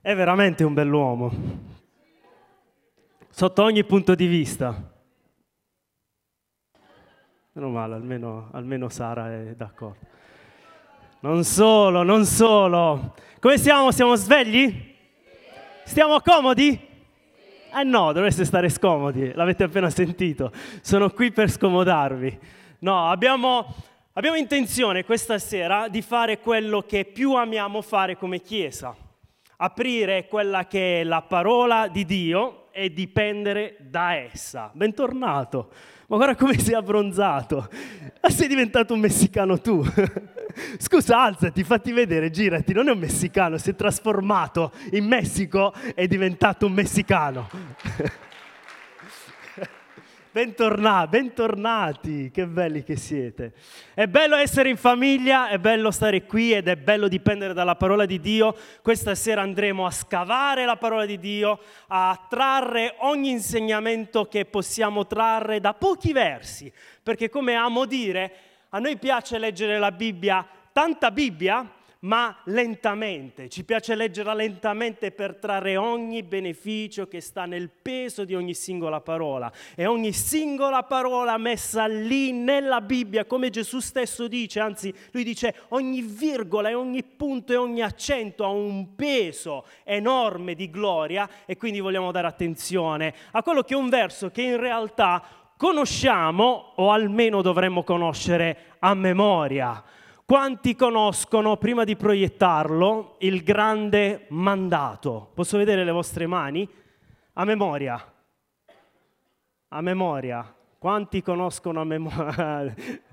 È veramente un bell'uomo, sotto ogni punto di vista. Meno male, almeno Sara è d'accordo. Non solo. Come siamo? Siamo svegli? Stiamo comodi? No, dovreste stare scomodi, l'avete appena sentito. Sono qui per scomodarvi. No, abbiamo intenzione questa sera di fare quello che più amiamo fare come Chiesa. Aprire quella che è la parola di Dio e dipendere da essa. Bentornato. Ma guarda come sei abbronzato. Sei diventato un messicano tu. Scusa, alzati, fatti vedere, girati. Non è un messicano, si è trasformato in Messico, è diventato un messicano. Bentornati, che belli che siete. È bello essere in famiglia, è bello stare qui ed è bello dipendere dalla parola di Dio. Questa sera andremo a scavare la parola di Dio, a trarre ogni insegnamento che possiamo trarre da pochi versi, perché come amo dire, a noi piace leggere la Bibbia, tanta Bibbia, ma lentamente. Ci piace leggerla lentamente per trarre ogni beneficio che sta nel peso di ogni singola parola. E ogni singola parola messa lì nella Bibbia, come Gesù stesso dice, anzi lui dice ogni virgola e ogni punto e ogni accento ha un peso enorme di gloria, e quindi vogliamo dare attenzione a quello che è un verso che in realtà conosciamo, o almeno dovremmo conoscere a memoria. Quanti conoscono, prima di proiettarlo, il grande mandato? Posso vedere le vostre mani? A memoria. A memoria. Quanti conoscono a memoria?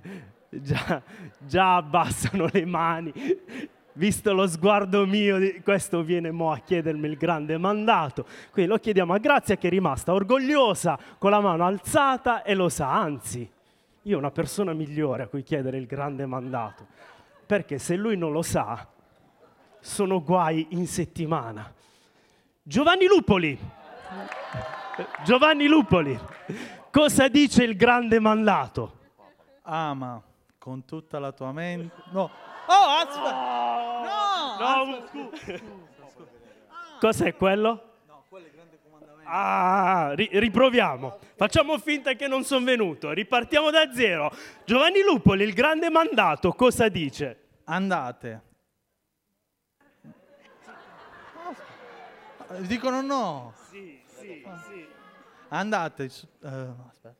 Già abbassano le mani. Visto lo sguardo mio, questo viene mo a chiedermi il grande mandato. Quindi lo chiediamo a Grazia, che è rimasta orgogliosa, con la mano alzata, e lo sa. Anzi, io una persona migliore a cui chiedere il grande mandato, perché se lui non lo sa, sono guai in settimana. Giovanni Lupoli, cosa dice il grande mandato? Ama con tutta la tua mente. No. Scusa. Cos'è quello? Quello è il grande comandamento. Riproviamo. Facciamo finta che non sono venuto. Ripartiamo da zero. Giovanni Lupoli, il grande mandato, cosa dice? Andate. Dicono no. Sì. Andate. Aspetta.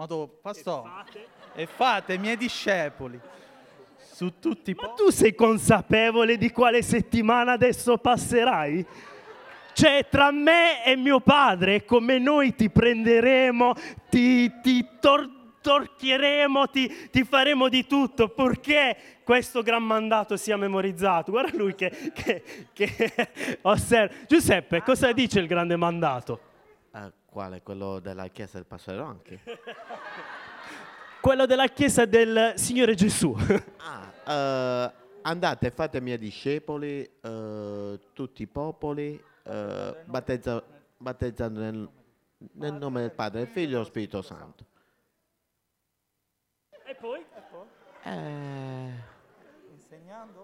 E fate miei discepoli su tutti i Ma tu sei consapevole di quale settimana adesso passerai? Cioè, tra me e mio padre, come noi ti prenderemo, ti torchieremo, ti faremo di tutto, purché questo gran mandato sia memorizzato. Guarda lui che osserva. Giuseppe, cosa dice il grande mandato? Quale? Quello della chiesa del Pastorello anche? Quello della chiesa del Signore Gesù. Andate e fate miei discepoli, tutti i popoli, battezzando nel nome del Padre, del Figlio e dello Spirito Santo. E poi? insegnando.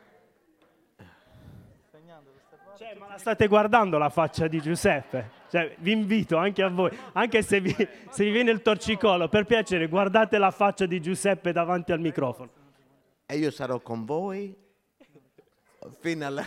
Cioè, ma la state guardando la faccia di Giuseppe? Cioè, vi invito anche a voi, anche se vi viene il torcicollo, per piacere, guardate la faccia di Giuseppe davanti al microfono. E io sarò con voi fino alla...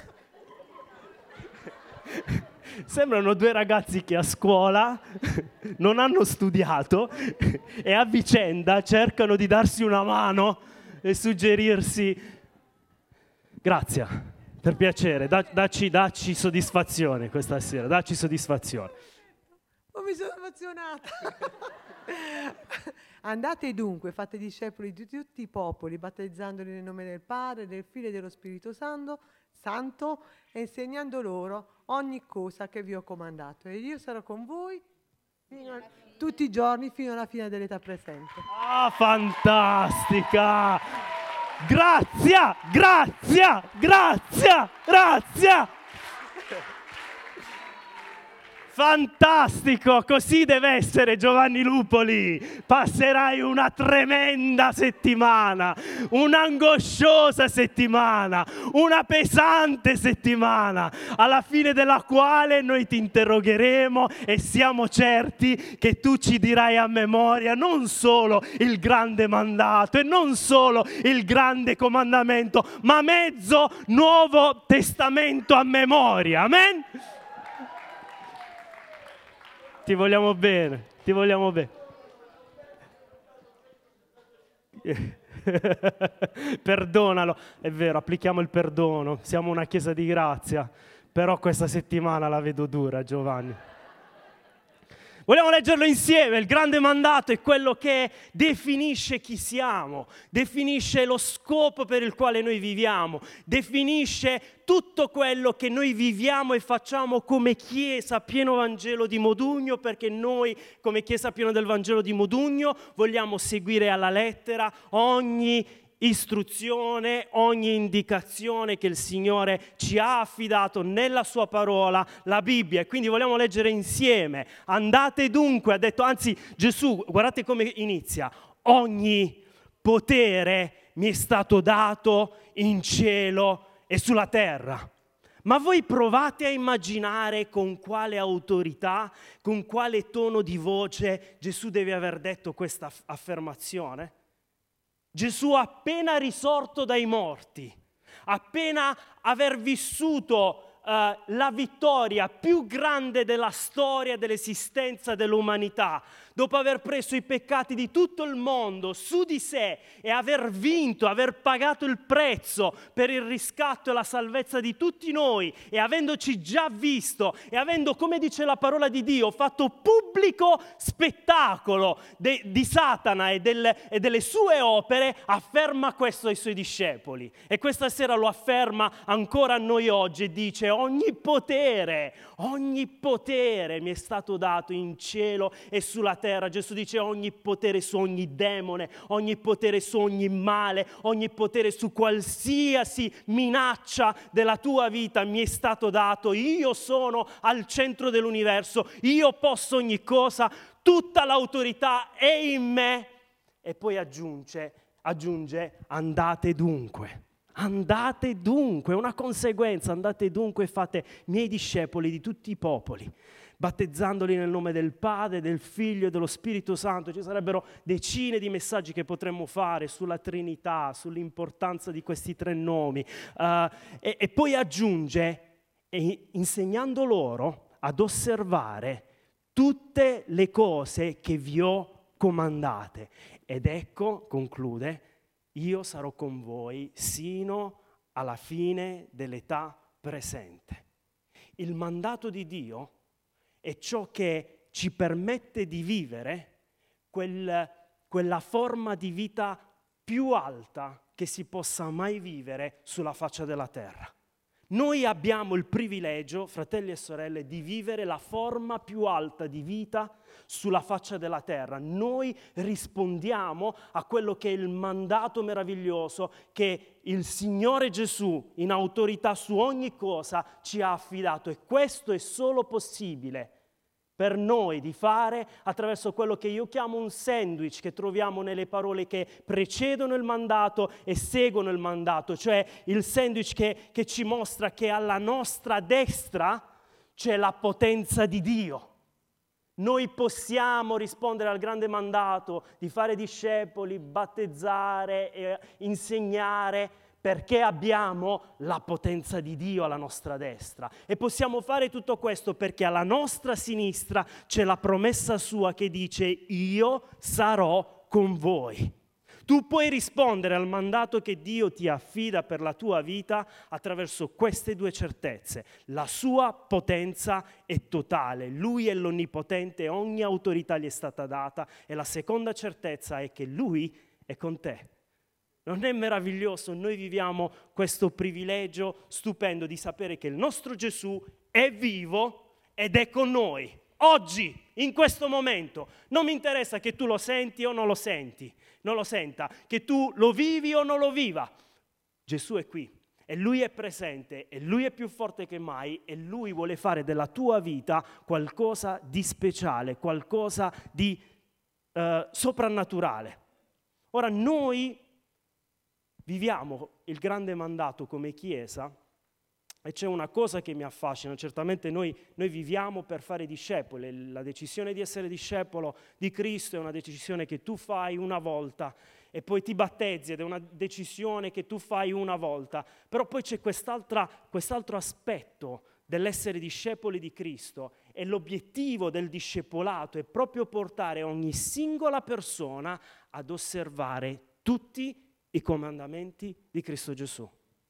Sembrano due ragazzi che a scuola non hanno studiato e a vicenda cercano di darsi una mano e suggerirsi. Grazie. Per piacere, dacci soddisfazione questa sera, dacci soddisfazione. Oh, mi sono emozionata. Andate dunque, fate discepoli di tutti i popoli, battezzandoli nel nome del Padre, del Figlio e dello Spirito Santo, e insegnando loro ogni cosa che vi ho comandato. E io sarò con voi tutti i giorni fino alla fine dell'età presente. Ah, fantastica! Grazie! Fantastico, così deve essere, Giovanni Lupoli. Passerai una tremenda settimana, un'angosciosa settimana, una pesante settimana, alla fine della quale noi ti interrogheremo e siamo certi che tu ci dirai a memoria non solo il grande mandato e non solo il grande comandamento, ma mezzo Nuovo Testamento a memoria. Amen? Ti vogliamo bene, ti vogliamo bene. Perdonalo, è vero, applichiamo il perdono, siamo una chiesa di grazia, però questa settimana la vedo dura, Giovanni. Vogliamo leggerlo insieme. Il grande mandato è quello che definisce chi siamo, definisce lo scopo per il quale noi viviamo, definisce tutto quello che noi viviamo e facciamo come Chiesa Pieno Vangelo di Modugno, perché noi come Chiesa Pieno del Vangelo di Modugno vogliamo seguire alla lettera ogni istruzione, ogni indicazione che il Signore ci ha affidato nella sua parola, la Bibbia. E quindi vogliamo leggere insieme. Andate dunque, ha detto, anzi Gesù, guardate come inizia: ogni potere mi è stato dato in cielo e sulla terra. Ma voi provate a immaginare con quale autorità, con quale tono di voce Gesù deve aver detto questa affermazione? Gesù appena risorto dai morti, appena aver vissuto la vittoria più grande della storia dell'esistenza dell'umanità, dopo aver preso i peccati di tutto il mondo su di sé e aver vinto, aver pagato il prezzo per il riscatto e la salvezza di tutti noi, e avendoci già visto e avendo, come dice la parola di Dio, fatto pubblico spettacolo di Satana e delle sue opere, afferma questo ai suoi discepoli. E questa sera lo afferma ancora a noi oggi e dice: ogni potere mi è stato dato in cielo e sulla terra. Gesù dice: ogni potere su ogni demone, ogni potere su ogni male, ogni potere su qualsiasi minaccia della tua vita mi è stato dato. Io sono al centro dell'universo, io posso ogni cosa, tutta l'autorità è in me. E poi aggiunge: andate dunque. Andate dunque, una conseguenza, andate dunque e fate miei discepoli di tutti i popoli, battezzandoli nel nome del Padre, del Figlio e dello Spirito Santo. Ci sarebbero decine di messaggi che potremmo fare sulla Trinità, sull'importanza di questi tre nomi. E poi aggiunge, insegnando loro ad osservare tutte le cose che vi ho comandate. Ed ecco, conclude, io sarò con voi sino alla fine dell'età presente. Il mandato di Dio è ciò che ci permette di vivere quella forma di vita più alta che si possa mai vivere sulla faccia della terra. Noi abbiamo il privilegio, fratelli e sorelle, di vivere la forma più alta di vita sulla faccia della terra. Noi rispondiamo a quello che è il mandato meraviglioso che il Signore Gesù, in autorità su ogni cosa, ci ha affidato. E questo è solo possibile per noi di fare attraverso quello che io chiamo un sandwich che troviamo nelle parole che precedono il mandato e seguono il mandato, cioè il sandwich che ci mostra che alla nostra destra c'è la potenza di Dio. Noi possiamo rispondere al grande mandato di fare discepoli, battezzare e insegnare, perché abbiamo la potenza di Dio alla nostra destra. E possiamo fare tutto questo perché alla nostra sinistra c'è la promessa sua che dice: io sarò con voi. Tu puoi rispondere al mandato che Dio ti affida per la tua vita attraverso queste due certezze. La sua potenza è totale, Lui è l'Onnipotente, ogni autorità gli è stata data, e la seconda certezza è che Lui è con te. Non è meraviglioso? Noi viviamo questo privilegio stupendo di sapere che il nostro Gesù è vivo ed è con noi. Oggi, in questo momento, non mi interessa che tu lo senti o non lo senti, non lo senta, che tu lo vivi o non lo viva. Gesù è qui E Lui è presente, e Lui è più forte che mai, e Lui vuole fare della tua vita qualcosa di speciale, qualcosa di soprannaturale. Ora, noi viviamo il grande mandato come Chiesa, e c'è una cosa che mi affascina. Certamente noi viviamo per fare discepoli. La decisione di essere discepolo di Cristo è una decisione che tu fai una volta e poi ti battezzi, ed è una decisione che tu fai una volta. Però poi c'è quest'altro aspetto dell'essere discepoli di Cristo, e l'obiettivo del discepolato è proprio portare ogni singola persona ad osservare tutti i comandamenti di Cristo Gesù.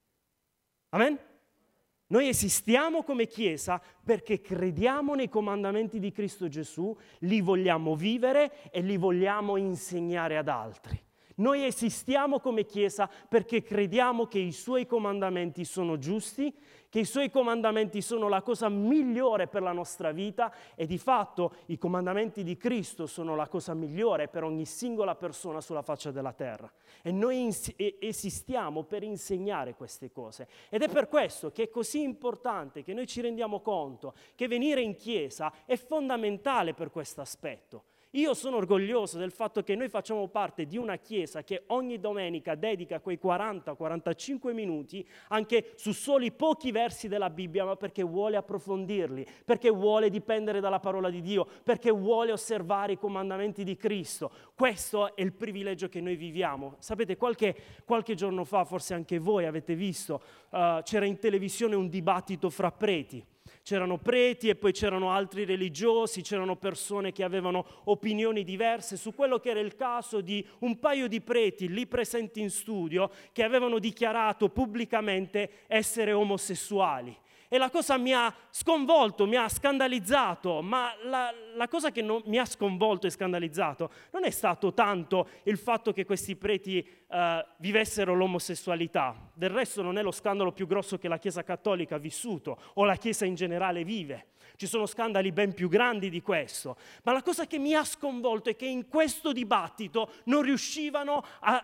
Amen? Noi esistiamo come Chiesa perché crediamo nei comandamenti di Cristo Gesù, li vogliamo vivere e li vogliamo insegnare ad altri. Noi esistiamo come Chiesa perché crediamo che i Suoi comandamenti sono giusti, che i Suoi comandamenti sono la cosa migliore per la nostra vita, e di fatto i comandamenti di Cristo sono la cosa migliore per ogni singola persona sulla faccia della terra. E noi esistiamo per insegnare queste cose. Ed è per questo che è così importante che noi ci rendiamo conto che venire in Chiesa è fondamentale per questo aspetto. Io sono orgoglioso del fatto che noi facciamo parte di una Chiesa che ogni domenica dedica quei 40-45 minuti anche su soli pochi versi della Bibbia, ma perché vuole approfondirli, perché vuole dipendere dalla parola di Dio, perché vuole osservare i comandamenti di Cristo. Questo è il privilegio che noi viviamo. Sapete, qualche giorno fa, forse anche voi avete visto, c'era in televisione un dibattito fra preti. C'erano preti e poi c'erano altri religiosi, c'erano persone che avevano opinioni diverse su quello che era il caso di un paio di preti lì presenti in studio che avevano dichiarato pubblicamente essere omosessuali. E la cosa mi ha sconvolto, mi ha scandalizzato, ma la cosa che mi ha sconvolto e scandalizzato non è stato tanto il fatto che questi preti vivessero l'omosessualità. Del resto non è lo scandalo più grosso che la Chiesa Cattolica ha vissuto, o la Chiesa in generale vive. Ci sono scandali ben più grandi di questo. Ma la cosa che mi ha sconvolto è che in questo dibattito non riuscivano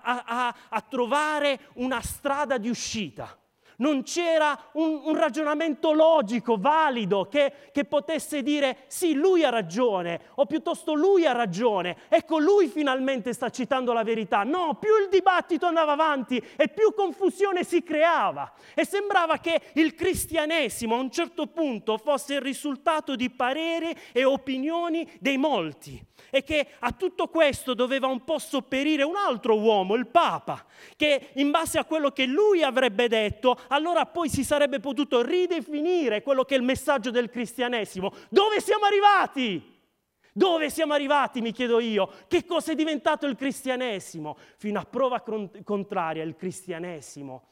a trovare una strada di uscita. Non c'era un ragionamento logico, valido, che potesse dire sì, lui ha ragione, o piuttosto lui ha ragione, ecco, lui finalmente sta citando la verità. No, più il dibattito andava avanti e più confusione si creava, e sembrava che il cristianesimo a un certo punto fosse il risultato di pareri e opinioni dei molti, e che a tutto questo doveva un po' sopperire un altro uomo, il Papa, che in base a quello che lui avrebbe detto, allora poi si sarebbe potuto ridefinire quello che è il messaggio del cristianesimo. Dove siamo arrivati? Dove siamo arrivati, mi chiedo io? Che cosa è diventato il cristianesimo? Fino a prova contraria, il cristianesimo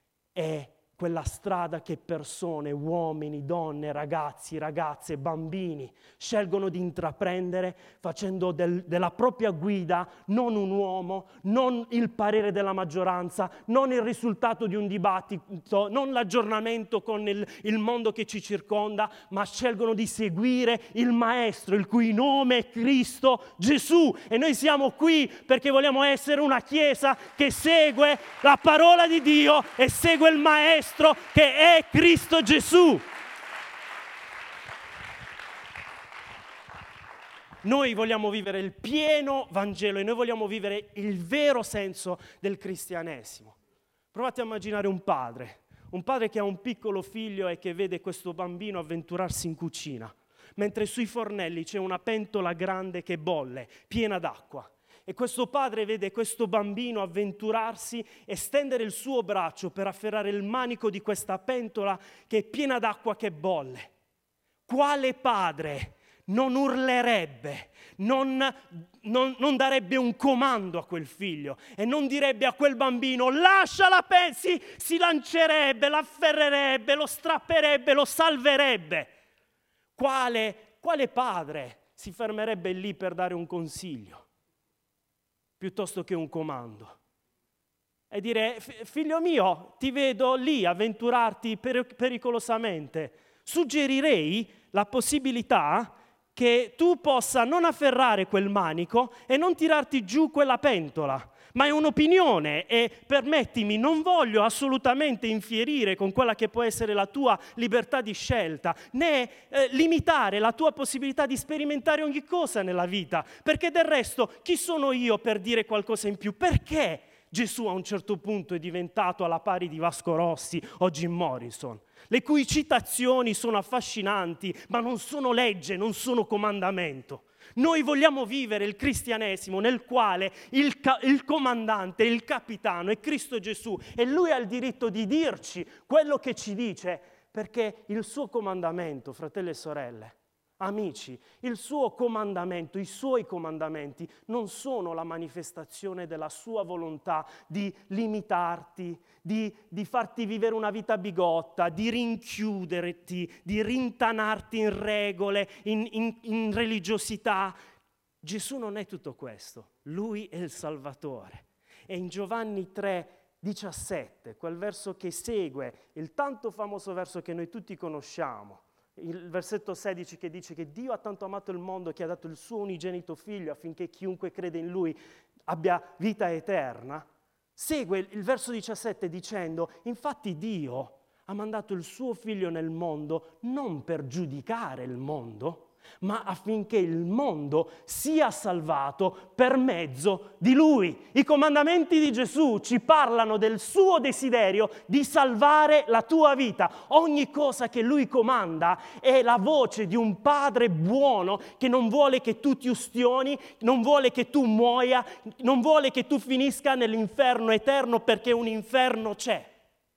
è quella strada che persone, uomini, donne, ragazzi, ragazze, bambini scelgono di intraprendere, facendo della propria guida non un uomo, non il parere della maggioranza, non il risultato di un dibattito, non l'aggiornamento con il mondo che ci circonda, ma scelgono di seguire il Maestro, il cui nome è Cristo Gesù. E noi siamo qui perché vogliamo essere una Chiesa che segue la parola di Dio e segue il Maestro, che è Cristo Gesù. Noi vogliamo vivere il pieno Vangelo e noi vogliamo vivere il vero senso del cristianesimo. Provate a immaginare un padre che ha un piccolo figlio e che vede questo bambino avventurarsi in cucina, mentre sui fornelli c'è una pentola grande che bolle, piena d'acqua. E questo padre vede questo bambino avventurarsi e stendere il suo braccio per afferrare il manico di questa pentola che è piena d'acqua che bolle. Quale padre non urlerebbe, non darebbe un comando a quel figlio e non direbbe a quel bambino lasciala, si lancerebbe, l'afferrerebbe, lo strapperebbe, lo salverebbe? Quale padre si fermerebbe lì per dare un consiglio piuttosto che un comando? E dire: figlio mio, ti vedo lì avventurarti pericolosamente, suggerirei la possibilità che tu possa non afferrare quel manico e non tirarti giù quella pentola, ma è un'opinione e permettimi, non voglio assolutamente infierire con quella che può essere la tua libertà di scelta, né limitare la tua possibilità di sperimentare ogni cosa nella vita, perché del resto chi sono io per dire qualcosa in più? Perché Gesù a un certo punto è diventato alla pari di Vasco Rossi o Jim Morrison, le cui citazioni sono affascinanti, ma non sono legge, non sono comandamento. Noi vogliamo vivere il cristianesimo nel quale il comandante, il capitano è Cristo Gesù e Lui ha il diritto di dirci quello che ci dice, perché il suo comandamento, fratelli e sorelle, amici, il suo comandamento, i suoi comandamenti non sono la manifestazione della sua volontà di limitarti, di farti vivere una vita bigotta, di rinchiuderti, di rintanarti in regole, in religiosità. Gesù non è tutto questo, Lui è il Salvatore. E in Giovanni 3,17, quel verso che segue, il tanto famoso verso che noi tutti conosciamo, il versetto 16 che dice che Dio ha tanto amato il mondo che ha dato il suo unigenito figlio affinché chiunque crede in lui abbia vita eterna, segue il verso 17 dicendo: infatti Dio ha mandato il suo figlio nel mondo non per giudicare il mondo, ma affinché il mondo sia salvato per mezzo di Lui. I comandamenti di Gesù ci parlano del suo desiderio di salvare la tua vita. Ogni cosa che Lui comanda è la voce di un Padre buono che non vuole che tu ti ustioni, non vuole che tu muoia, non vuole che tu finisca nell'inferno eterno, perché un inferno c'è.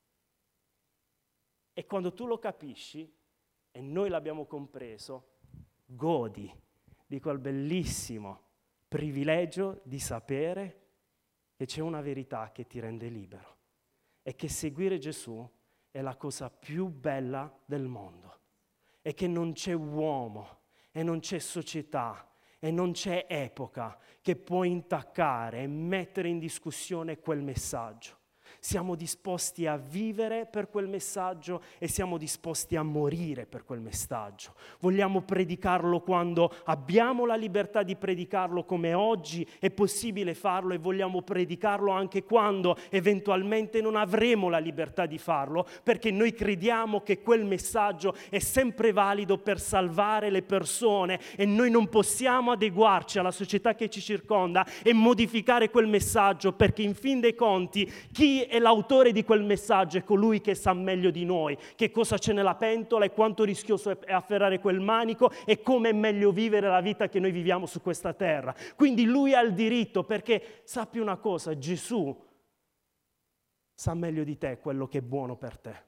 E quando tu lo capisci, e noi l'abbiamo compreso, godi di quel bellissimo privilegio di sapere che c'è una verità che ti rende libero e che seguire Gesù è la cosa più bella del mondo e che non c'è uomo e non c'è società e non c'è epoca che può intaccare e mettere in discussione quel messaggio. Siamo disposti a vivere per quel messaggio e siamo disposti a morire per quel messaggio. Vogliamo predicarlo quando abbiamo la libertà di predicarlo, come oggi è possibile farlo, e vogliamo predicarlo anche quando eventualmente non avremo la libertà di farlo, perché noi crediamo che quel messaggio è sempre valido per salvare le persone e noi non possiamo adeguarci alla società che ci circonda e modificare quel messaggio, perché in fin dei conti chi è l'autore di quel messaggio è colui che sa meglio di noi che cosa c'è nella pentola e quanto rischioso è afferrare quel manico e come è meglio vivere la vita che noi viviamo su questa terra. Quindi lui ha il diritto, perché sappi una cosa, Gesù sa meglio di te quello che è buono per te.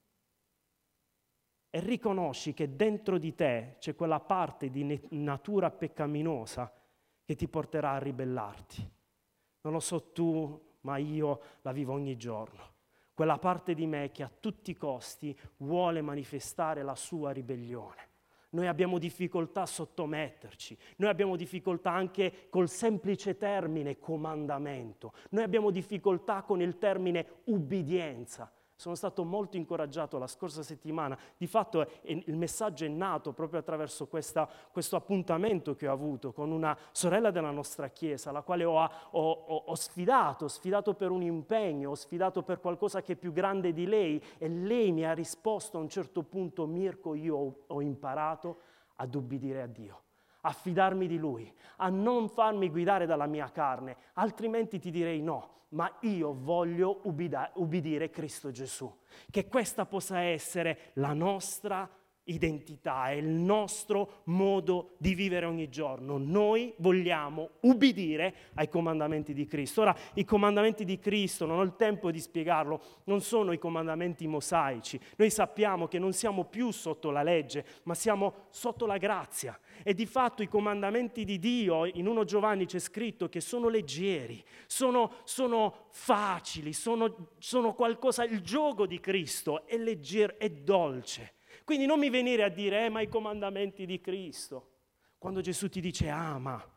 E riconosci che dentro di te c'è quella parte di natura peccaminosa che ti porterà a ribellarti. Non lo so tu, ma io la vivo ogni giorno. Quella parte di me che a tutti i costi vuole manifestare la sua ribellione. Noi abbiamo difficoltà a sottometterci, noi abbiamo difficoltà anche col semplice termine comandamento, noi abbiamo difficoltà con il termine ubbidienza. Sono stato molto incoraggiato la scorsa settimana, di fatto il messaggio è nato proprio attraverso questo appuntamento che ho avuto con una sorella della nostra chiesa, la quale ho sfidato per un impegno, ho sfidato per qualcosa che è più grande di lei, e lei mi ha risposto a un certo punto: Mirko, io ho imparato ad ubbidire a Dio, a fidarmi di Lui, a non farmi guidare dalla mia carne, altrimenti ti direi no. Ma io voglio ubbidire Cristo Gesù. Che questa possa essere la nostra identità, è il nostro modo di vivere ogni giorno. Noi vogliamo ubbidire ai comandamenti di Cristo. Ora, i comandamenti di Cristo, non ho il tempo di spiegarlo, non sono i comandamenti mosaici. Noi sappiamo che non siamo più sotto la legge, ma siamo sotto la grazia. E di fatto i comandamenti di Dio, in 1 Giovanni c'è scritto che sono leggeri, sono facili, sono qualcosa, il giogo di Cristo è leggero, è dolce. Quindi non mi venire a dire, ma i comandamenti di Cristo. Quando Gesù ti dice ama,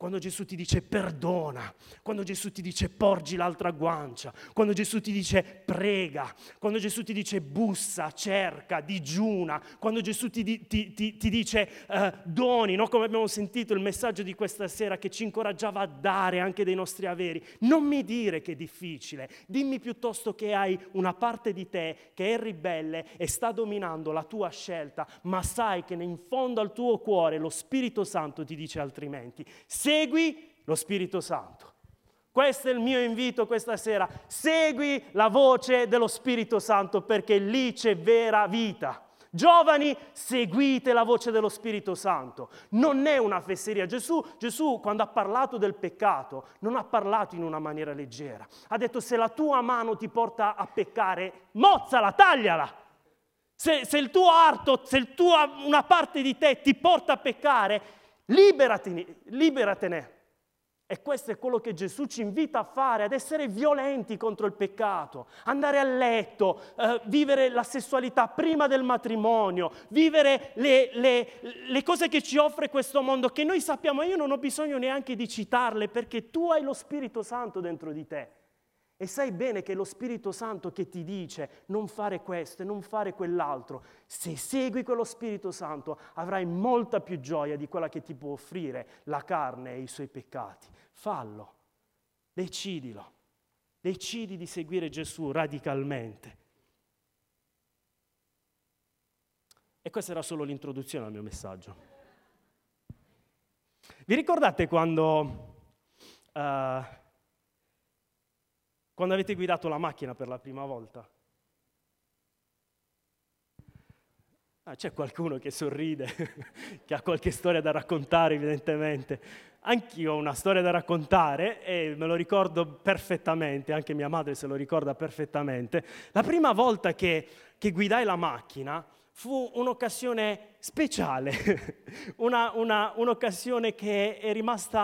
quando Gesù ti dice perdona, quando Gesù ti dice porgi l'altra guancia, quando Gesù ti dice prega, quando Gesù ti dice bussa, cerca, digiuna, quando Gesù ti dice doni, no? Come abbiamo sentito il messaggio di questa sera che ci incoraggiava a dare anche dei nostri averi. Non mi dire che è difficile, dimmi piuttosto che hai una parte di te che è ribelle e sta dominando la tua scelta, ma sai che in fondo al tuo cuore lo Spirito Santo ti dice altrimenti. Segui lo Spirito Santo. Questo è il mio invito questa sera. Segui la voce dello Spirito Santo perché lì c'è vera vita. Giovani, seguite la voce dello Spirito Santo. Non è una fesseria. Gesù, quando ha parlato del peccato, non ha parlato in una maniera leggera. Ha detto: se la tua mano ti porta a peccare, mozzala, tagliala. Se il tuo arto, una parte di te ti porta a peccare, liberatene. E questo è quello che Gesù ci invita a fare, ad essere violenti contro il peccato, andare a letto, vivere la sessualità prima del matrimonio, vivere le cose che ci offre questo mondo, che noi sappiamo. Io non ho bisogno neanche di citarle, perché tu hai lo Spirito Santo dentro di te. E sai bene che è lo Spirito Santo che ti dice non fare questo e non fare quell'altro. Se segui quello Spirito Santo avrai molta più gioia di quella che ti può offrire la carne e i suoi peccati. Fallo, decidilo, decidi di seguire Gesù radicalmente. E questa era solo l'introduzione al mio messaggio. Vi ricordate quando avete guidato la macchina per la prima volta? C'è qualcuno che sorride, che ha qualche storia da raccontare evidentemente. Anch'io ho una storia da raccontare e me lo ricordo perfettamente, anche mia madre se lo ricorda perfettamente. La prima volta che guidai la macchina fu un'occasione speciale, un'occasione che è rimasta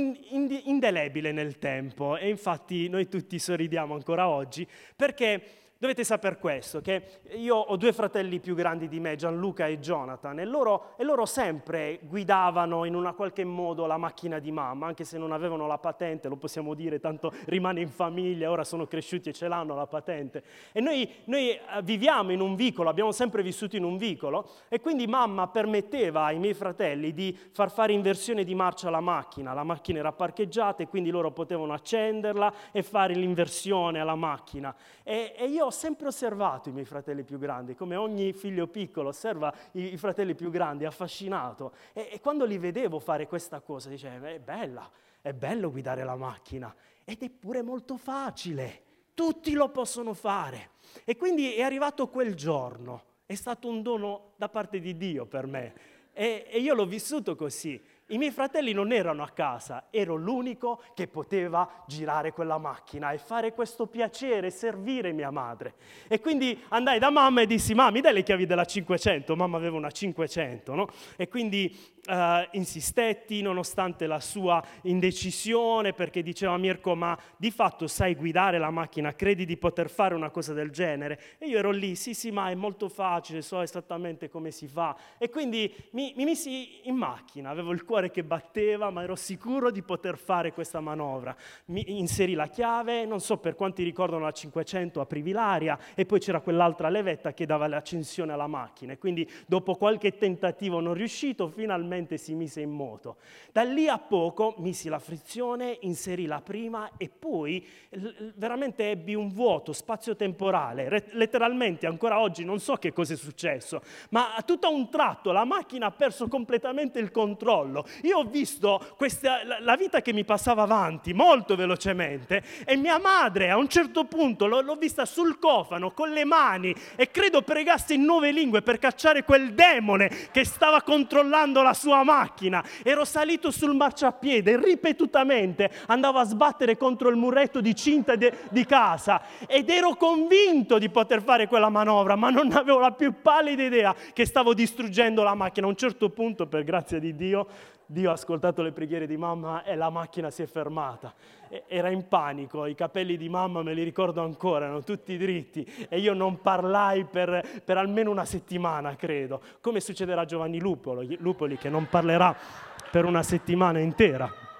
indelebile nel tempo, e infatti noi tutti sorridiamo ancora oggi, perché dovete sapere questo, che io ho 2 fratelli più grandi di me, Gianluca e Jonathan, e loro sempre guidavano in una qualche modo la macchina di mamma, anche se non avevano la patente, lo possiamo dire, tanto rimane in famiglia, ora sono cresciuti e ce l'hanno la patente. E noi viviamo in un vicolo, abbiamo sempre vissuto in un vicolo, e quindi mamma permetteva ai miei fratelli di far fare inversione di marcia alla macchina. La macchina era parcheggiata e quindi loro potevano accenderla e fare l'inversione alla macchina. E io ho sempre osservato i miei fratelli più grandi, come ogni figlio piccolo osserva i fratelli più grandi, affascinato. E quando li vedevo fare questa cosa, dicevo: è bello guidare la macchina, ed è pure molto facile, tutti lo possono fare. E quindi è arrivato quel giorno, è stato un dono da parte di Dio per me, e io l'ho vissuto così. I miei fratelli non erano a casa, ero l'unico che poteva girare quella macchina e fare questo piacere, servire mia madre. E quindi andai da mamma e dissi: mamma, mi dai le chiavi della 500? Mamma aveva una 500, no? E quindi insistetti nonostante la sua indecisione, perché diceva: Mirko, ma di fatto sai guidare la macchina? Credi di poter fare una cosa del genere? E io ero lì: sì, ma è molto facile, so esattamente come si fa. E quindi mi misi in macchina, avevo il cuore che batteva, ma ero sicuro di poter fare questa manovra. Mi inserì la chiave, non so per quanti ricordano la 500, aprivi l'aria, e poi c'era quell'altra levetta che dava l'accensione alla macchina, e quindi dopo qualche tentativo non riuscito, finalmente si mise in moto. Da lì a poco misi la frizione, inserì la prima, e poi veramente ebbi un vuoto spazio-temporale. Letteralmente ancora oggi non so che cosa è successo, ma a tutto un tratto la macchina ha perso completamente il controllo. Io ho visto la vita che mi passava avanti molto velocemente, e mia madre a un certo punto l'ho vista sul cofano con le mani, e credo pregasse in 9 lingue per cacciare quel demone che stava controllando la sua macchina. Ero salito sul marciapiede ripetutamente, andavo a sbattere contro il muretto di cinta di casa, ed ero convinto di poter fare quella manovra, ma non avevo la più pallida idea che stavo distruggendo la macchina. A un certo punto, per grazia di Dio ha ascoltato le preghiere di mamma e la macchina si è fermata. Era in panico, i capelli di mamma me li ricordo ancora, erano tutti dritti, e io non parlai per almeno una settimana, credo, come succederà a Giovanni Lupoli, che non parlerà per una settimana intera.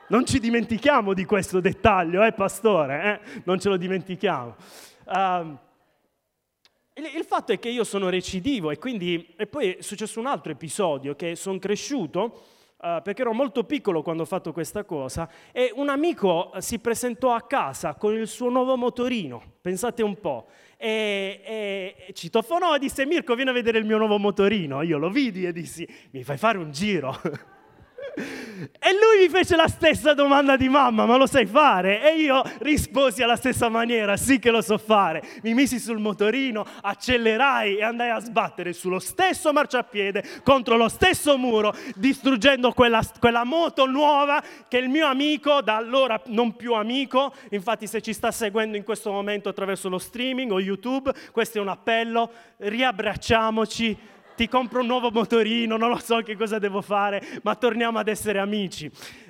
Non ci dimentichiamo di questo dettaglio, pastore? Non ce lo dimentichiamo. Il fatto è che io sono recidivo e poi è successo un altro episodio, che sono cresciuto, perché ero molto piccolo quando ho fatto questa cosa, e un amico si presentò a casa con il suo nuovo motorino, pensate un po', e citofonò e disse: Mirko, vieni a vedere il mio nuovo motorino. Io lo vidi e dissi: mi fai fare un giro? E lui mi fece la stessa domanda di mamma: ma lo sai fare? E io risposi alla stessa maniera: sì che lo so fare. Mi misi sul motorino, accelerai e andai a sbattere sullo stesso marciapiede contro lo stesso muro, distruggendo quella moto nuova che il mio amico, da allora non più amico, infatti se ci sta seguendo in questo momento attraverso lo streaming o YouTube, questo è un appello: riabbracciamoci. Ti compro un nuovo motorino, non lo so che cosa devo fare, ma torniamo ad essere amici.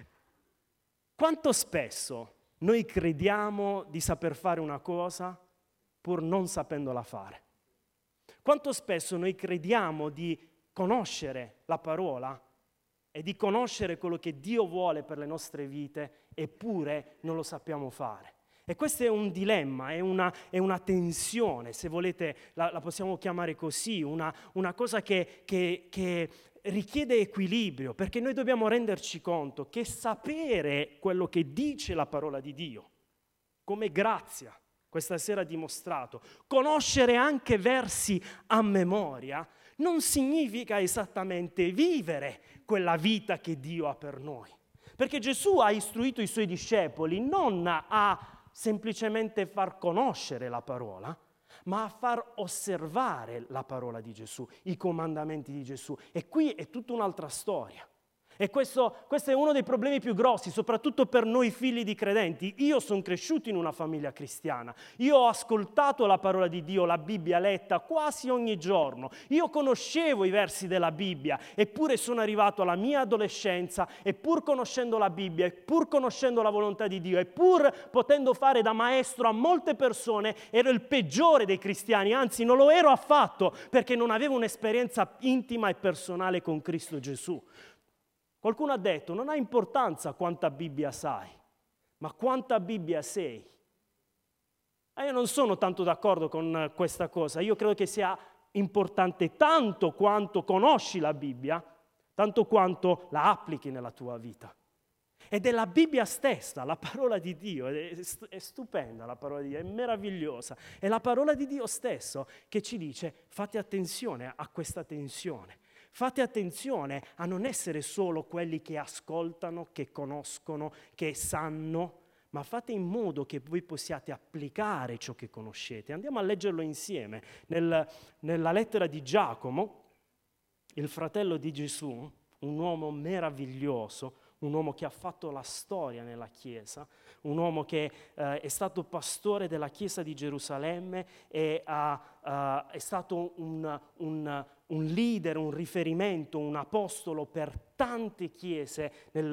Quanto spesso noi crediamo di saper fare una cosa pur non sapendola fare? Quanto spesso noi crediamo di conoscere la parola e di conoscere quello che Dio vuole per le nostre vite, eppure non lo sappiamo fare? E questo è un dilemma, è una tensione, se volete la possiamo chiamare così, una cosa che richiede equilibrio, perché noi dobbiamo renderci conto che sapere quello che dice la parola di Dio, come Grazia questa sera ha dimostrato, conoscere anche versi a memoria, non significa esattamente vivere quella vita che Dio ha per noi. Perché Gesù ha istruito i suoi discepoli non a semplicemente far conoscere la parola, ma a far osservare la parola di Gesù, i comandamenti di Gesù. E qui è tutta un'altra storia. E questo è uno dei problemi più grossi, soprattutto per noi figli di credenti. Io sono cresciuto in una famiglia cristiana. Io ho ascoltato la parola di Dio, la Bibbia letta quasi ogni giorno. Io conoscevo i versi della Bibbia, eppure sono arrivato alla mia adolescenza e pur conoscendo la Bibbia, e pur conoscendo la volontà di Dio, e pur potendo fare da maestro a molte persone, ero il peggiore dei cristiani, anzi non lo ero affatto, perché non avevo un'esperienza intima e personale con Cristo Gesù. Qualcuno ha detto: non ha importanza quanta Bibbia sai, ma quanta Bibbia sei. E io non sono tanto d'accordo con questa cosa. Io credo che sia importante tanto quanto conosci la Bibbia, tanto quanto la applichi nella tua vita. Ed è la Bibbia stessa, la parola di Dio, è stupenda la parola di Dio, è meravigliosa. È la parola di Dio stesso che ci dice: fate attenzione a questa tensione. Fate attenzione a non essere solo quelli che ascoltano, che conoscono, che sanno, ma fate in modo che voi possiate applicare ciò che conoscete. Andiamo a leggerlo insieme. Nella lettera di Giacomo, il fratello di Gesù, un uomo meraviglioso, un uomo che ha fatto la storia nella Chiesa, un uomo che è stato pastore della Chiesa di Gerusalemme e è stato un leader, un riferimento, un apostolo per tante chiese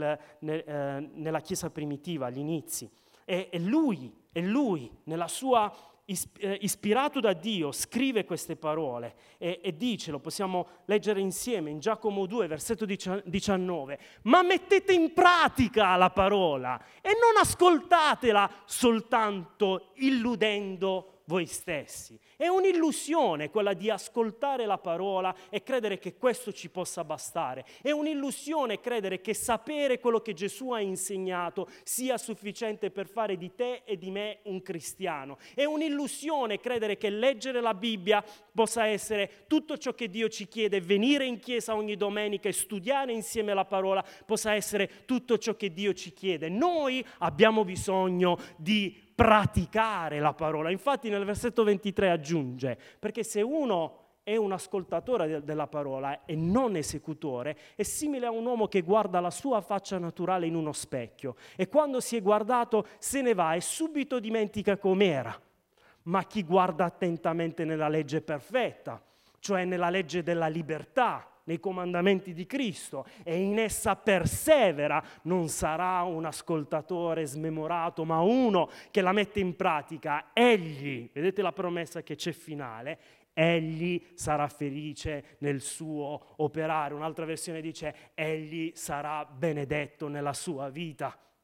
nella Chiesa primitiva, agli inizi. E lui, nella sua ispirato da Dio, scrive queste parole e dice, lo possiamo leggere insieme in Giacomo 2, versetto 19: ma mettete in pratica la parola e non ascoltatela soltanto illudendo voi stessi. È un'illusione quella di ascoltare la parola e credere che questo ci possa bastare. È un'illusione credere che sapere quello che Gesù ha insegnato sia sufficiente per fare di te e di me un cristiano. È un'illusione credere che leggere la Bibbia possa essere tutto ciò che Dio ci chiede, venire in chiesa ogni domenica e studiare insieme la parola possa essere tutto ciò che Dio ci chiede. Noi abbiamo bisogno di praticare la parola. Infatti nel versetto 23 aggiunge: perché se uno è un ascoltatore della parola e non esecutore, è simile a un uomo che guarda la sua faccia naturale in uno specchio e quando si è guardato se ne va e subito dimentica com'era. Ma chi guarda attentamente nella legge perfetta, cioè nella legge della libertà, nei comandamenti di Cristo, e in essa persevera, non sarà un ascoltatore smemorato, ma uno che la mette in pratica. Egli, vedete la promessa che c'è finale, egli sarà felice nel suo operare. Un'altra versione dice: egli sarà benedetto nella sua vita.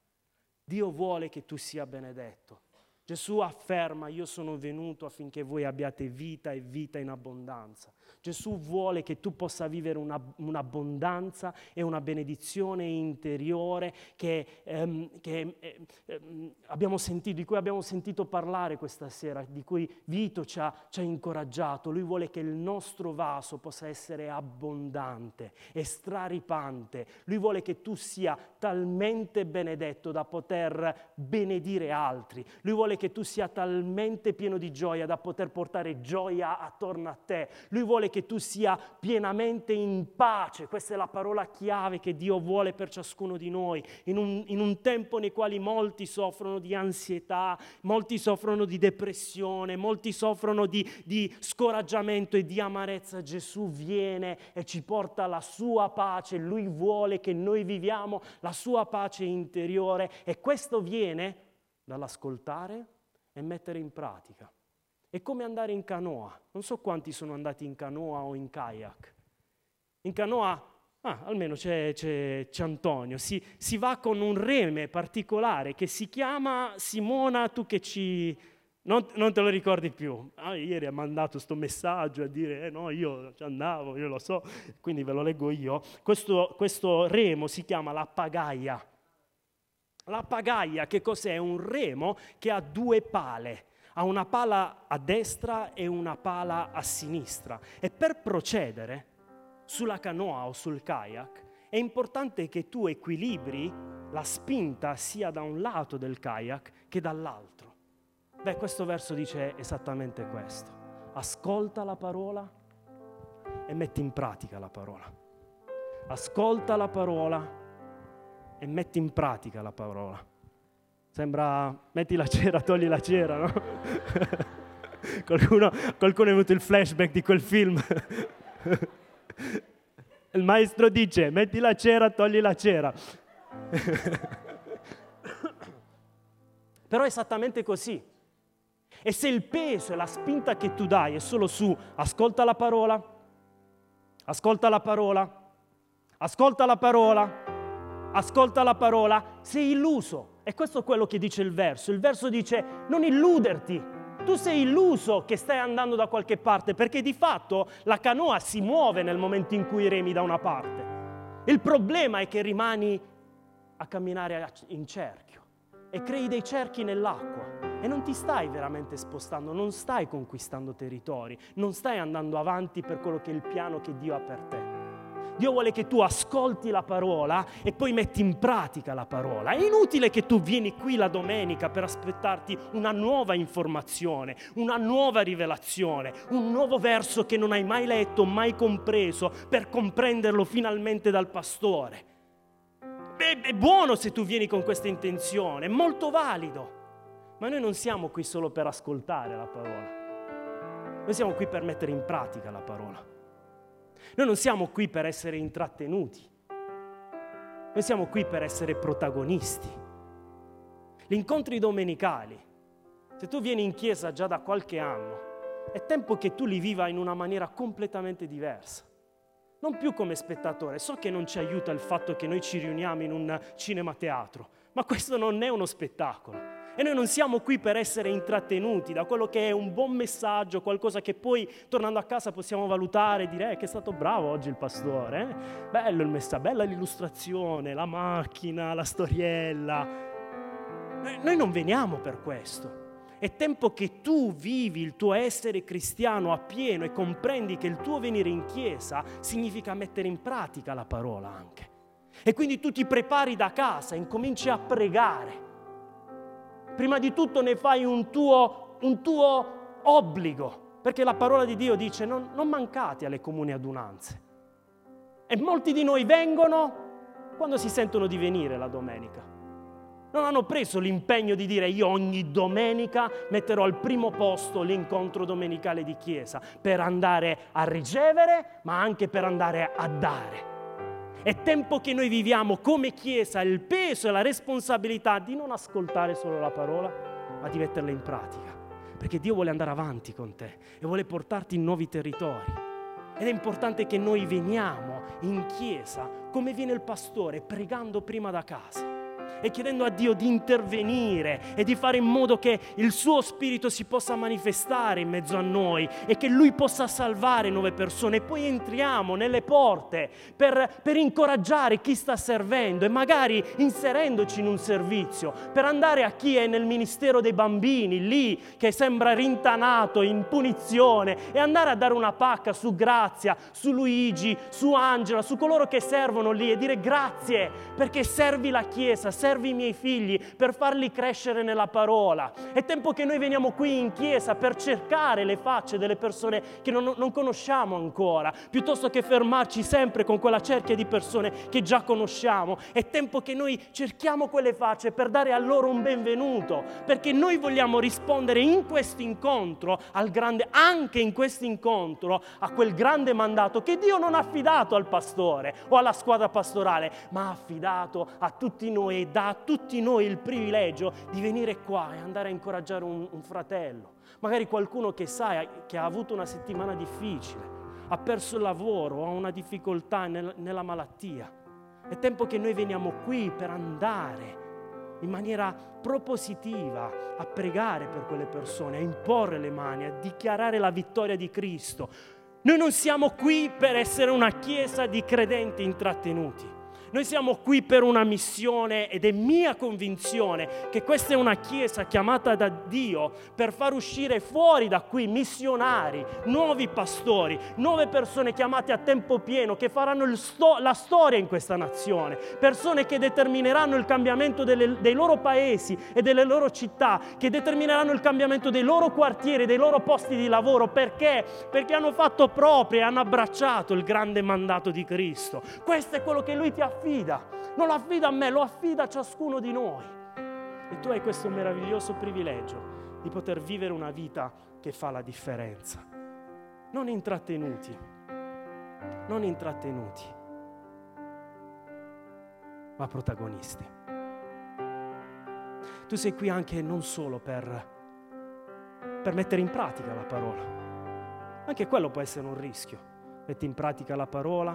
Dio vuole che tu sia benedetto. Gesù afferma: io sono venuto affinché voi abbiate vita e vita in abbondanza. Gesù vuole che tu possa vivere un'abbondanza e una benedizione interiore di cui abbiamo sentito parlare questa sera, di cui Vito ci ha incoraggiato. Lui vuole che il nostro vaso possa essere abbondante e straripante. Lui vuole che tu sia talmente benedetto da poter benedire altri. Lui vuole che tu sia talmente pieno di gioia da poter portare gioia attorno a te. Lui vuole che tu sia pienamente in pace. Questa è la parola chiave che Dio vuole per ciascuno di noi. In un tempo nei quali molti soffrono di ansietà, molti soffrono di depressione, molti soffrono di scoraggiamento e di amarezza, Gesù viene e ci porta la sua pace. Lui vuole che noi viviamo la sua pace interiore, e questo viene dall'ascoltare e mettere in pratica. È come andare in canoa. Non so quanti sono andati in canoa o in kayak. In canoa, almeno c'è Antonio, si va con un reme particolare che si chiama Simona, tu che non te lo ricordi più. Ieri ha mandato sto messaggio a dire no, io ci andavo, io lo so, quindi ve lo leggo io. Questo remo si chiama la pagaia. La pagaia che cos'è? È un remo che ha 2 pale. Ha una pala a destra e una pala a sinistra. E per procedere sulla canoa o sul kayak è importante che tu equilibri la spinta sia da un lato del kayak che dall'altro. Questo verso dice esattamente questo. Ascolta la parola e metti in pratica la parola. Ascolta la parola e metti in pratica la parola. Sembra metti la cera, togli la cera, no? Qualcuno è avuto il flashback di quel film. Il maestro dice: metti la cera, togli la cera. Però è esattamente così. E se il peso e la spinta che tu dai è solo su ascolta la parola, ascolta la parola, ascolta la parola, ascolta la parola, sei illuso. E questo è quello che dice il verso. Il verso dice: non illuderti. Tu sei illuso che stai andando da qualche parte, perché di fatto la canoa si muove nel momento in cui remi da una parte. Il problema è che rimani a camminare in cerchio e crei dei cerchi nell'acqua e non ti stai veramente spostando, non stai conquistando territori, non stai andando avanti per quello che è il piano che Dio ha per te. Dio vuole che tu ascolti la parola e poi metti in pratica la parola. È inutile che tu vieni qui la domenica per aspettarti una nuova informazione, una nuova rivelazione, un nuovo verso che non hai mai letto, mai compreso, per comprenderlo finalmente dal pastore. È buono se tu vieni con questa intenzione, è molto valido. Ma noi non siamo qui solo per ascoltare la parola. Noi siamo qui per mettere in pratica la parola. Noi non siamo qui per essere intrattenuti, noi siamo qui per essere protagonisti. Gli incontri domenicali, se tu vieni in chiesa già da qualche anno, è tempo che tu li viva in una maniera completamente diversa. Non più come spettatore. So che non ci aiuta il fatto che noi ci riuniamo in un cinema teatro, ma questo non è uno spettacolo. E noi non siamo qui per essere intrattenuti da quello che è un buon messaggio, qualcosa che poi tornando a casa possiamo valutare e dire che è stato bravo oggi il pastore. Bello il messaggio, bella l'illustrazione, la macchina, la storiella. Noi non veniamo per questo. È tempo che tu vivi il tuo essere cristiano appieno e comprendi che il tuo venire in chiesa significa mettere in pratica la parola anche. E quindi tu ti prepari da casa, incominci a pregare. Prima di tutto ne fai un tuo obbligo, perché la parola di Dio dice non mancate alle comuni adunanze. E molti di noi vengono quando si sentono di venire la domenica. Non hanno preso l'impegno di dire io ogni domenica metterò al primo posto l'incontro domenicale di chiesa per andare a ricevere, ma anche per andare a dare. È tempo che noi viviamo come Chiesa il peso e la responsabilità di non ascoltare solo la parola, ma di metterla in pratica. Perché Dio vuole andare avanti con te e vuole portarti in nuovi territori. Ed è importante che noi veniamo in Chiesa come viene il pastore, pregando prima da casa. e chiedendo a Dio di intervenire e di fare in modo che il suo Spirito si possa manifestare in mezzo a noi e che Lui possa salvare nuove persone. E poi entriamo nelle porte per incoraggiare chi sta servendo e magari inserendoci in un servizio, per andare a chi è nel ministero dei bambini, lì che sembra rintanato, in punizione, e andare a dare una pacca su Grazia, su Luigi, su Angela, su coloro che servono lì e dire grazie perché servi la Chiesa, servi i miei figli per farli crescere nella parola. È tempo che noi veniamo qui in chiesa per cercare le facce delle persone che non conosciamo ancora, piuttosto che fermarci sempre con quella cerchia di persone che già conosciamo. È tempo che noi cerchiamo quelle facce per dare a loro un benvenuto, perché noi vogliamo rispondere in questo incontro al grande, anche in questo incontro, a quel grande mandato che Dio non ha affidato al pastore o alla squadra pastorale, ma ha affidato a tutti noi e dà a tutti noi il privilegio di venire qua e andare a incoraggiare un fratello, magari qualcuno che sai che ha avuto una settimana difficile, ha perso il lavoro, ha una difficoltà nella malattia. È tempo che noi veniamo qui per andare in maniera propositiva a pregare per quelle persone, a imporre le mani, a dichiarare la vittoria di Cristo. Noi non siamo qui per essere una chiesa di credenti intrattenuti. Noi siamo qui per una missione ed è mia convinzione che questa è una chiesa chiamata da Dio per far uscire fuori da qui missionari, nuovi pastori, nuove persone chiamate a tempo pieno che faranno la storia in questa nazione, persone che determineranno il cambiamento dei loro paesi e delle loro città, che determineranno il cambiamento dei loro quartieri, dei loro posti di lavoro. Perché? Perché hanno fatto proprio e hanno abbracciato il grande mandato di Cristo. Questo è quello che Lui ti affida. Non lo affida a me, lo affida a ciascuno di noi. E tu hai questo meraviglioso privilegio di poter vivere una vita che fa la differenza. Non intrattenuti, ma protagonisti. Tu sei qui anche non solo per mettere in pratica la parola. Anche quello può essere un rischio. Metti in pratica la parola,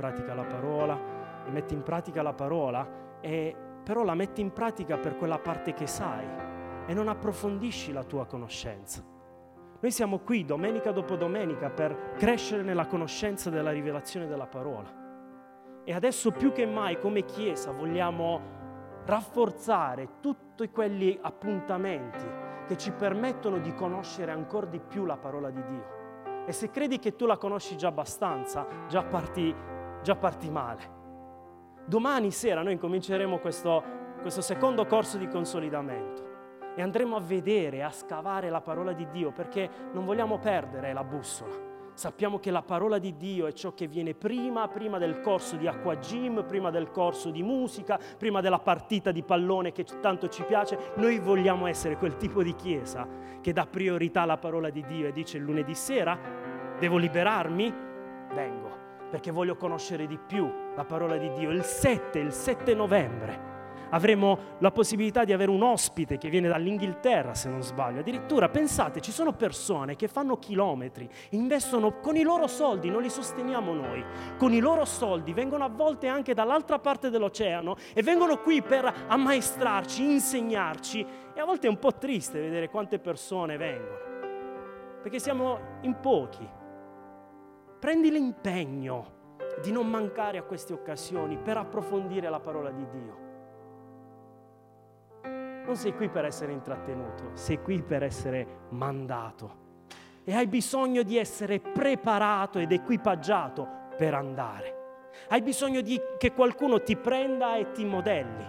e però la metti in pratica per quella parte che sai e non approfondisci la tua conoscenza. Noi siamo qui domenica dopo domenica per crescere nella conoscenza della rivelazione della parola. E adesso più che mai come Chiesa vogliamo rafforzare tutti quegli appuntamenti che ci permettono di conoscere ancora di più la parola di Dio. E se credi che tu la conosci già abbastanza, già parti male. Domani sera noi incominceremo questo secondo corso di consolidamento e andremo a vedere, a scavare la parola di Dio, perché non vogliamo perdere la bussola. Sappiamo che la parola di Dio è ciò che viene prima del corso di acqua gym, prima del corso di musica, prima della partita di pallone che tanto ci piace. Noi vogliamo essere quel tipo di chiesa che dà priorità alla parola di Dio e dice: il lunedì sera devo liberarmi? Vengo, perché voglio conoscere di più la parola di Dio. Il 7 novembre avremo la possibilità di avere un ospite che viene dall'Inghilterra, se non sbaglio. Addirittura, pensate, ci sono persone che fanno chilometri, investono con i loro soldi, non li sosteniamo noi, con i loro soldi, vengono a volte anche dall'altra parte dell'oceano e vengono qui per ammaestrarci, insegnarci. E a volte è un po' triste vedere quante persone vengono, perché siamo in pochi. Prendi l'impegno di non mancare a queste occasioni per approfondire la parola di Dio. Non sei qui per essere intrattenuto, sei qui per essere mandato. E hai bisogno di essere preparato ed equipaggiato per andare. Hai bisogno che qualcuno ti prenda e ti modelli.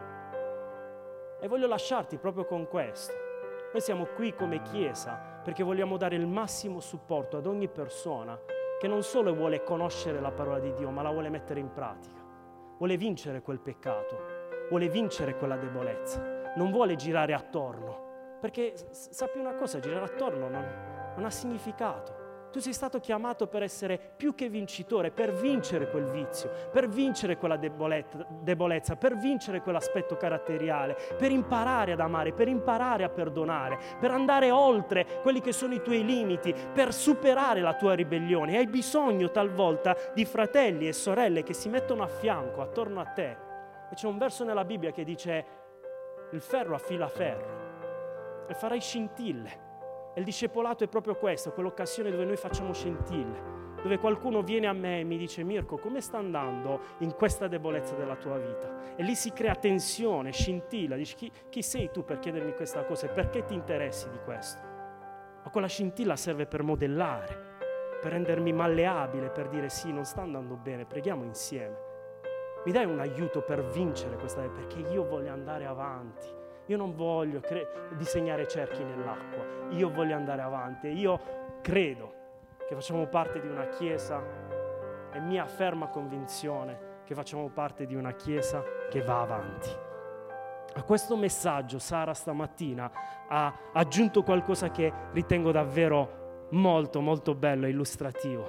E voglio lasciarti proprio con questo. Noi siamo qui come Chiesa perché vogliamo dare il massimo supporto ad ogni persona che non solo vuole conoscere la parola di Dio, ma la vuole mettere in pratica. Vuole vincere quel peccato, vuole vincere quella debolezza. Non vuole girare attorno, perché sappi una cosa, girare attorno non ha significato. Tu sei stato chiamato per essere più che vincitore, per vincere quel vizio, per vincere quella debolezza, per vincere quell'aspetto caratteriale, per imparare ad amare, per imparare a perdonare, per andare oltre quelli che sono i tuoi limiti, per superare la tua ribellione. E hai bisogno talvolta di fratelli e sorelle che si mettono a fianco, attorno a te, E c'è un verso nella Bibbia che dice: il ferro affila ferro e farai scintille. E il discepolato è proprio questo, quell'occasione dove noi facciamo scintille, dove qualcuno viene a me e mi dice: Mirko, come sta andando in questa debolezza della tua vita? E lì si crea tensione, scintilla, dici: chi sei tu per chiedermi questa cosa e perché ti interessi di questo? Ma quella scintilla serve per modellare, per rendermi malleabile, per dire: sì, non sta andando bene, preghiamo insieme. Mi dai un aiuto per vincere questa, perché io voglio andare avanti. Io non voglio disegnare cerchi nell'acqua, io voglio andare avanti. E io credo che facciamo parte di una chiesa, è mia ferma convinzione che facciamo parte di una chiesa che va avanti. A questo messaggio Sara stamattina ha aggiunto qualcosa che ritengo davvero molto molto bello e illustrativo.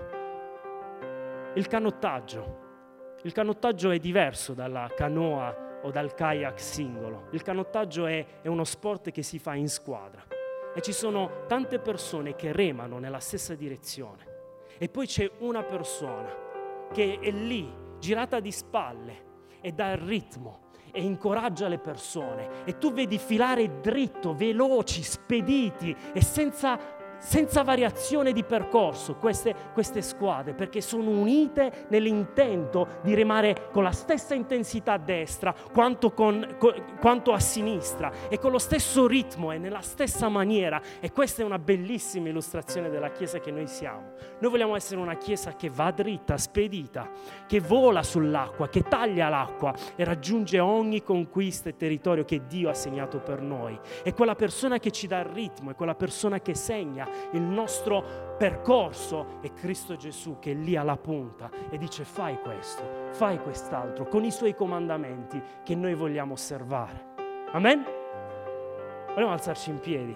Il canottaggio. Il canottaggio è diverso dalla canoa o dal kayak singolo. Il canottaggio è uno sport che si fa in squadra e ci sono tante persone che remano nella stessa direzione e poi c'è una persona che è lì, girata di spalle, e dà il ritmo e incoraggia le persone, e tu vedi filare dritto, veloci, spediti e senza variazione di percorso queste squadre, perché sono unite nell'intento di remare con la stessa intensità a destra quanto a sinistra e con lo stesso ritmo e nella stessa maniera. E questa è una bellissima illustrazione della Chiesa che noi siamo. Noi vogliamo essere una Chiesa che va dritta, spedita, che vola sull'acqua, che taglia l'acqua e raggiunge ogni conquista e territorio che Dio ha segnato per noi. E quella persona che ci dà il ritmo, è quella persona che segna il nostro percorso, è Cristo Gesù, che è lì alla punta e dice: fai questo, fai quest'altro, con i suoi comandamenti che noi vogliamo osservare. Amen? Vogliamo alzarci in piedi.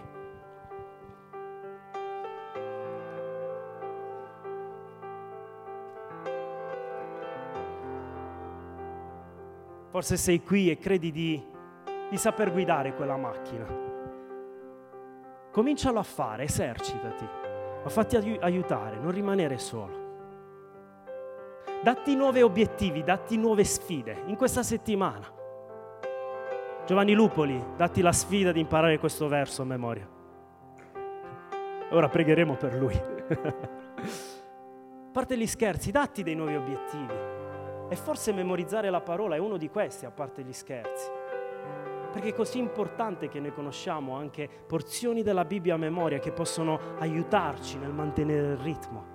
Forse sei qui e credi di saper guidare quella macchina. Comincialo a fare, esercitati, ma fatti aiutare, non rimanere solo. Datti nuovi obiettivi, datti nuove sfide in questa settimana. Giovanni Lupoli, datti la sfida di imparare questo verso a memoria. Ora pregheremo per lui. A parte gli scherzi, datti dei nuovi obiettivi. E forse memorizzare la parola è uno di questi, a parte gli scherzi. Perché è così importante che noi conosciamo anche porzioni della Bibbia a memoria che possono aiutarci nel mantenere il ritmo.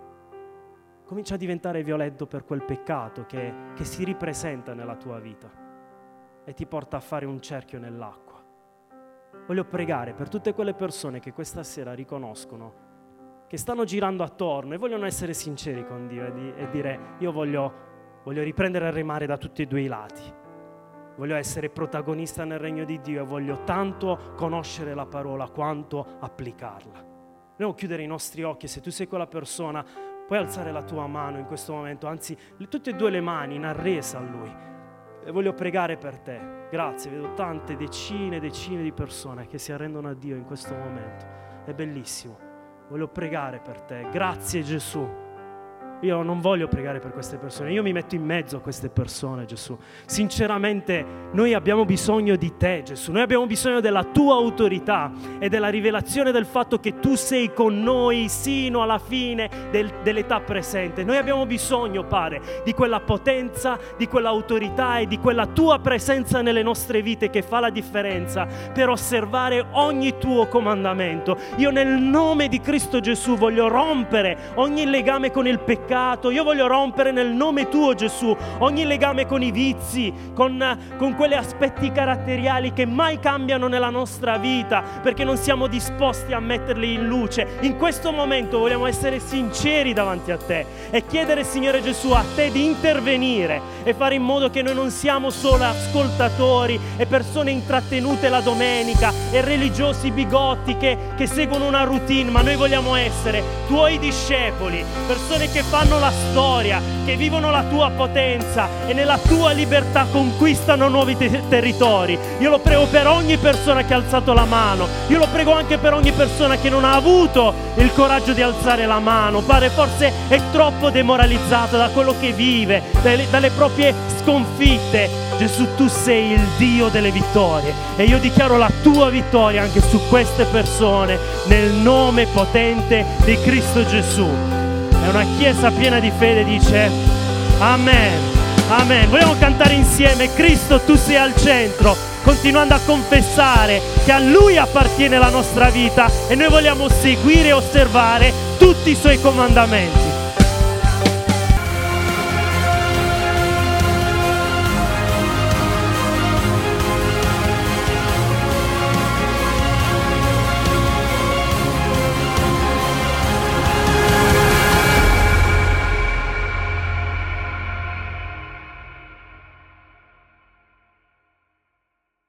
Comincia a diventare violento per quel peccato che si ripresenta nella tua vita e ti porta a fare un cerchio nell'acqua. Voglio pregare per tutte quelle persone che questa sera riconoscono, che stanno girando attorno e vogliono essere sinceri con Dio e dire: io voglio riprendere a remare da tutti e due i lati. Voglio essere protagonista nel regno di Dio e voglio tanto conoscere la parola quanto applicarla. Dobbiamo chiudere i nostri occhi. Se tu sei quella persona, puoi alzare la tua mano in questo momento, anzi tutte e due le mani in arresa a Lui. E voglio pregare per te. Grazie, vedo tante decine di persone che si arrendono a Dio in questo momento. È bellissimo. Voglio pregare per te. Grazie Gesù. Io non voglio pregare per queste persone, io mi metto in mezzo a queste persone, Gesù. Sinceramente, noi abbiamo bisogno di te, Gesù. Noi abbiamo bisogno della tua autorità e della rivelazione del fatto che tu sei con noi sino alla fine dell'età presente. Noi abbiamo bisogno, Padre, di quella potenza, di quell'autorità e di quella tua presenza nelle nostre vite che fa la differenza per osservare ogni tuo comandamento. Io nel nome di Cristo Gesù voglio rompere ogni legame con il peccato. Io voglio rompere nel nome tuo, Gesù, ogni legame con i vizi, con quegli aspetti caratteriali che mai cambiano nella nostra vita perché non siamo disposti a metterli in luce. In questo momento vogliamo essere sinceri davanti a te e chiedere, Signore Gesù, a te di intervenire e fare in modo che noi non siamo solo ascoltatori e persone intrattenute la domenica e religiosi bigotti che seguono una routine, ma noi vogliamo essere tuoi discepoli, persone che fanno fanno la storia, che vivono la tua potenza e nella tua libertà conquistano nuovi territori. Io lo prego per ogni persona che ha alzato la mano, io lo prego anche per ogni persona che non ha avuto il coraggio di alzare la mano. Padre, forse è troppo demoralizzato da quello che vive, dalle proprie sconfitte. Gesù, tu sei il Dio delle vittorie e io dichiaro la tua vittoria anche su queste persone nel nome potente di Cristo Gesù. E una chiesa piena di fede dice Amen, Amen. Vogliamo cantare insieme Cristo, tu sei al centro, continuando a confessare che a Lui appartiene la nostra vita e noi vogliamo seguire e osservare tutti i Suoi comandamenti.